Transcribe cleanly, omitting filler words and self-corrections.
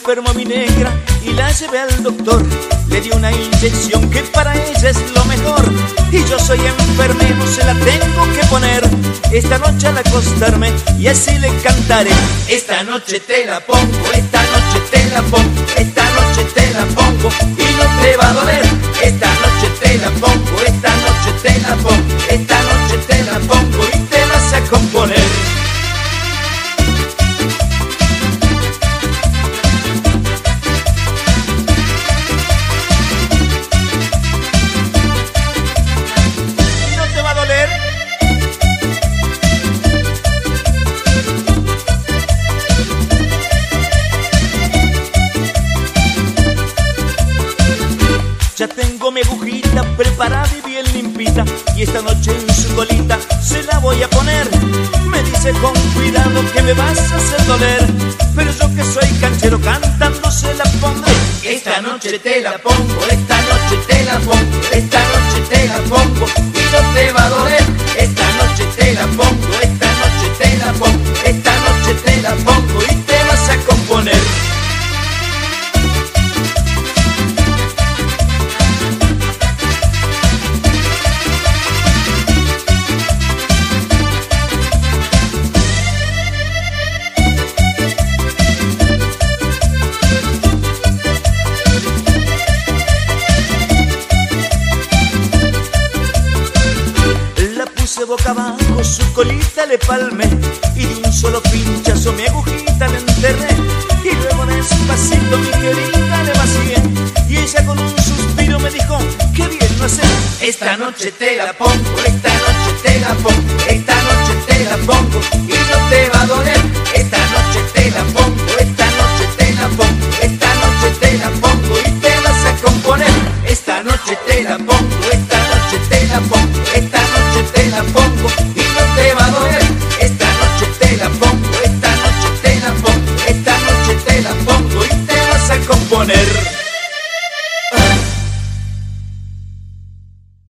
enfermo a mi negra y la llevé al doctor. Le di una inyección que para ella es lo mejor. Y yo soy enfermero, se la tengo que poner esta noche al acostarme y así le cantaré. Esta noche te la pongo, esta noche te la pongo, esta noche te la pongo y no te va a doler. Esta noche te la pongo, esta noche te la pongo, esta noche te la pongo y te vas a componer. Ya tengo mi agujita preparada y bien limpita, y esta noche en su colita se la voy a poner. Me dice con cuidado que me vas a hacer doler, pero yo que soy canchero cantando se la pondré. Esta noche te la pongo, esta noche te la pongo, esta noche te la pongo y no te va a doler. Esta noche te la pongo, esta noche te la pongo, esta noche te la pongo y te vas a componer. Boca abajo, su colita le palmé y de un solo pinchazo mi agujita le enterré. Y luego despacito mi querida le vacié y ella con un suspiro me dijo, qué bien lo haces. Esta noche te la pongo, esta noche te la pongo, esta noche te la pongo y